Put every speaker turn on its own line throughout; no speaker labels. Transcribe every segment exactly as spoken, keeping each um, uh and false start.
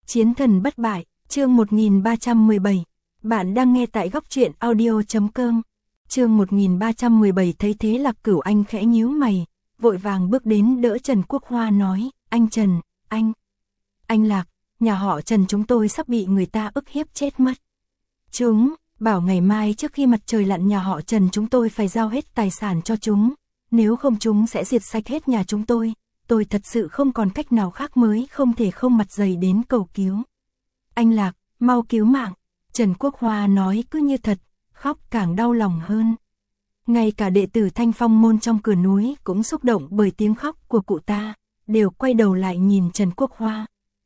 Chiến thần bất bại, chương một nghìn ba trăm mười bảy. Bạn đang nghe tại góc truyện audio.com. Chương một nghìn ba trăm mười bảy. Thấy thế Lạc Cửu Anh khẽ nhíu mày, vội vàng bước đến đỡ Trần Quốc Hoa nói, anh Trần, anh, anh Lạc, nhà họ Trần chúng tôi sắp bị người ta ức hiếp chết mất. Chúng, bảo ngày mai trước khi mặt trời lặn nhà họ Trần chúng tôi phải giao hết tài sản cho chúng, nếu không chúng sẽ diệt sạch hết nhà chúng tôi. Tôi thật sự không còn cách nào khác mới không thể không mặt dày đến cầu cứu. Anh Lạc, mau cứu mạng, Trần Quốc Hoa nói cứ như thật, khóc càng đau lòng hơn. Ngay cả đệ tử Thanh Phong môn trong cửa núi cũng xúc động bởi tiếng khóc của cụ ta, đều quay đầu lại nhìn Trần Quốc Hoa.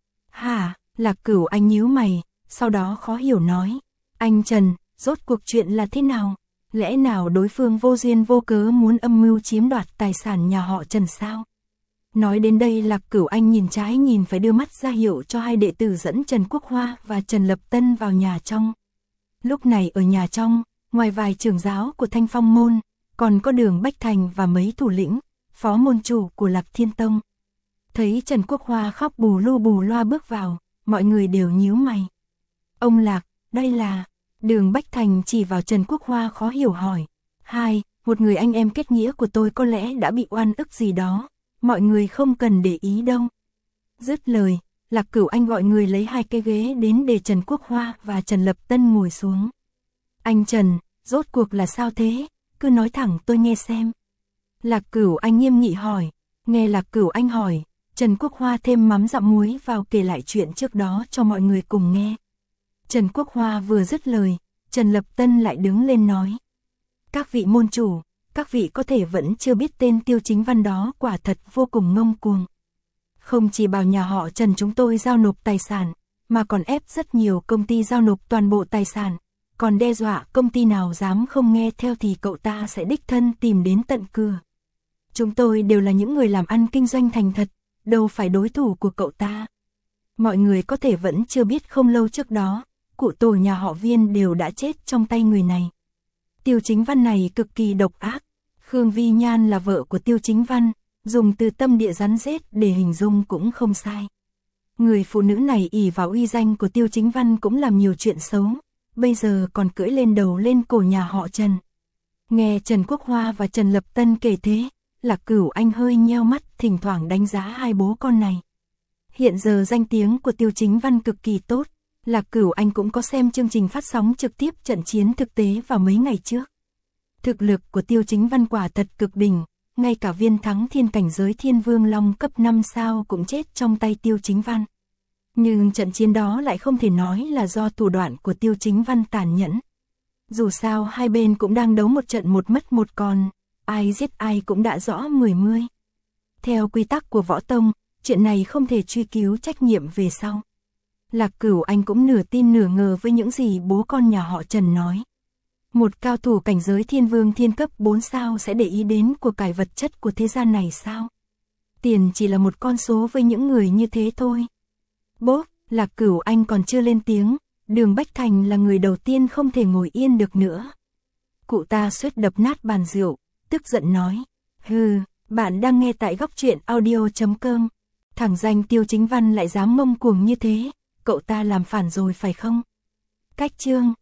Hả, Lạc Cửu Anh nhíu mày, sau đó khó hiểu nói, anh Trần, rốt cuộc chuyện là thế nào? Lẽ nào đối phương vô duyên vô cớ muốn âm mưu chiếm đoạt tài sản nhà họ Trần sao? Nói đến đây Lạc Cửu Anh nhìn trái nhìn phải đưa mắt ra hiệu cho hai đệ tử dẫn Trần Quốc Hoa và Trần Lập Tân vào nhà trong. Lúc này ở nhà trong, ngoài vài trưởng giáo của Thanh Phong môn, còn có Đường Bách Thành và mấy thủ lĩnh, phó môn chủ của Lạc Thiên Tông. Thấy Trần Quốc Hoa khóc bù lu bù loa bước vào, mọi người đều nhíu mày. Ông Lạc, đây là... Đường Bách Thành chỉ vào Trần Quốc Hoa khó hiểu hỏi. Hai, một người anh em kết nghĩa của tôi có lẽ đã bị oan ức gì đó. Mọi người không cần để ý đâu. Dứt lời, Lạc Cửu Anh gọi người lấy hai cái ghế đến để Trần Quốc Hoa và Trần Lập Tân ngồi xuống. Anh Trần, rốt cuộc là sao thế? Cứ nói thẳng tôi nghe xem. Lạc Cửu Anh nghiêm nghị hỏi. Nghe Lạc Cửu Anh hỏi, Trần Quốc Hoa thêm mắm dặm muối vào kể lại chuyện trước đó cho mọi người cùng nghe. Trần Quốc Hoa vừa dứt lời, Trần Lập Tân lại đứng lên nói. Các vị môn chủ, các vị có thể vẫn chưa biết tên Tiêu Chính Văn đó quả thật vô cùng ngông cuồng. Không chỉ bảo nhà họ Trần chúng tôi giao nộp tài sản, mà còn ép rất nhiều công ty giao nộp toàn bộ tài sản, còn đe dọa công ty nào dám không nghe theo thì cậu ta sẽ đích thân tìm đến tận cửa. Chúng tôi đều là những người làm ăn kinh doanh thành thật, đâu phải đối thủ của cậu ta. Mọi người có thể vẫn chưa biết không lâu trước đó, cụ tổ nhà họ Viên đều đã chết trong tay người này. Tiêu Chính Văn này cực kỳ độc ác. Khương Vi Nhan là vợ của Tiêu Chính Văn, dùng từ tâm địa rắn rết để hình dung cũng không sai. Người phụ nữ này ỷ vào uy danh của Tiêu Chính Văn cũng làm nhiều chuyện xấu, bây giờ còn cưỡi lên đầu lên cổ nhà họ Trần. Nghe Trần Quốc Hoa và Trần Lập Tân kể thế, Lạc Cửu Anh hơi nheo mắt thỉnh thoảng đánh giá hai bố con này. Hiện giờ danh tiếng của Tiêu Chính Văn cực kỳ tốt, Lạc Cửu Anh cũng có xem chương trình phát sóng trực tiếp trận chiến thực tế vào mấy ngày trước. Thực lực của Tiêu Chính Văn quả thật cực đỉnh, ngay cả viên thắng thiên cảnh giới Thiên Vương Long cấp năm sao cũng chết trong tay Tiêu Chính Văn. Nhưng trận chiến đó lại không thể nói là do thủ đoạn của Tiêu Chính Văn tàn nhẫn. Dù sao hai bên cũng đang đấu một trận một mất một còn, ai giết ai cũng đã rõ mười mươi. Theo quy tắc của võ tông, chuyện này không thể truy cứu trách nhiệm về sau. Lạc Cửu Anh cũng nửa tin nửa ngờ với những gì bố con nhà họ Trần nói. Một cao thủ cảnh giới Thiên Vương thiên cấp bốn sao sẽ để ý đến của cải vật chất của thế gian này sao? Tiền chỉ là một con số với những người như thế thôi. Bốp, Lạc Cửu Anh còn chưa lên tiếng, Đường Bách Thành là người đầu tiên không thể ngồi yên được nữa. Cụ ta suýt đập nát bàn rượu, tức giận nói. Hừ, bạn đang nghe tại góc truyện audio.com. Thằng danh Tiêu Chính Văn lại dám ngông cuồng như thế, cậu ta làm phản rồi phải không? Cách chương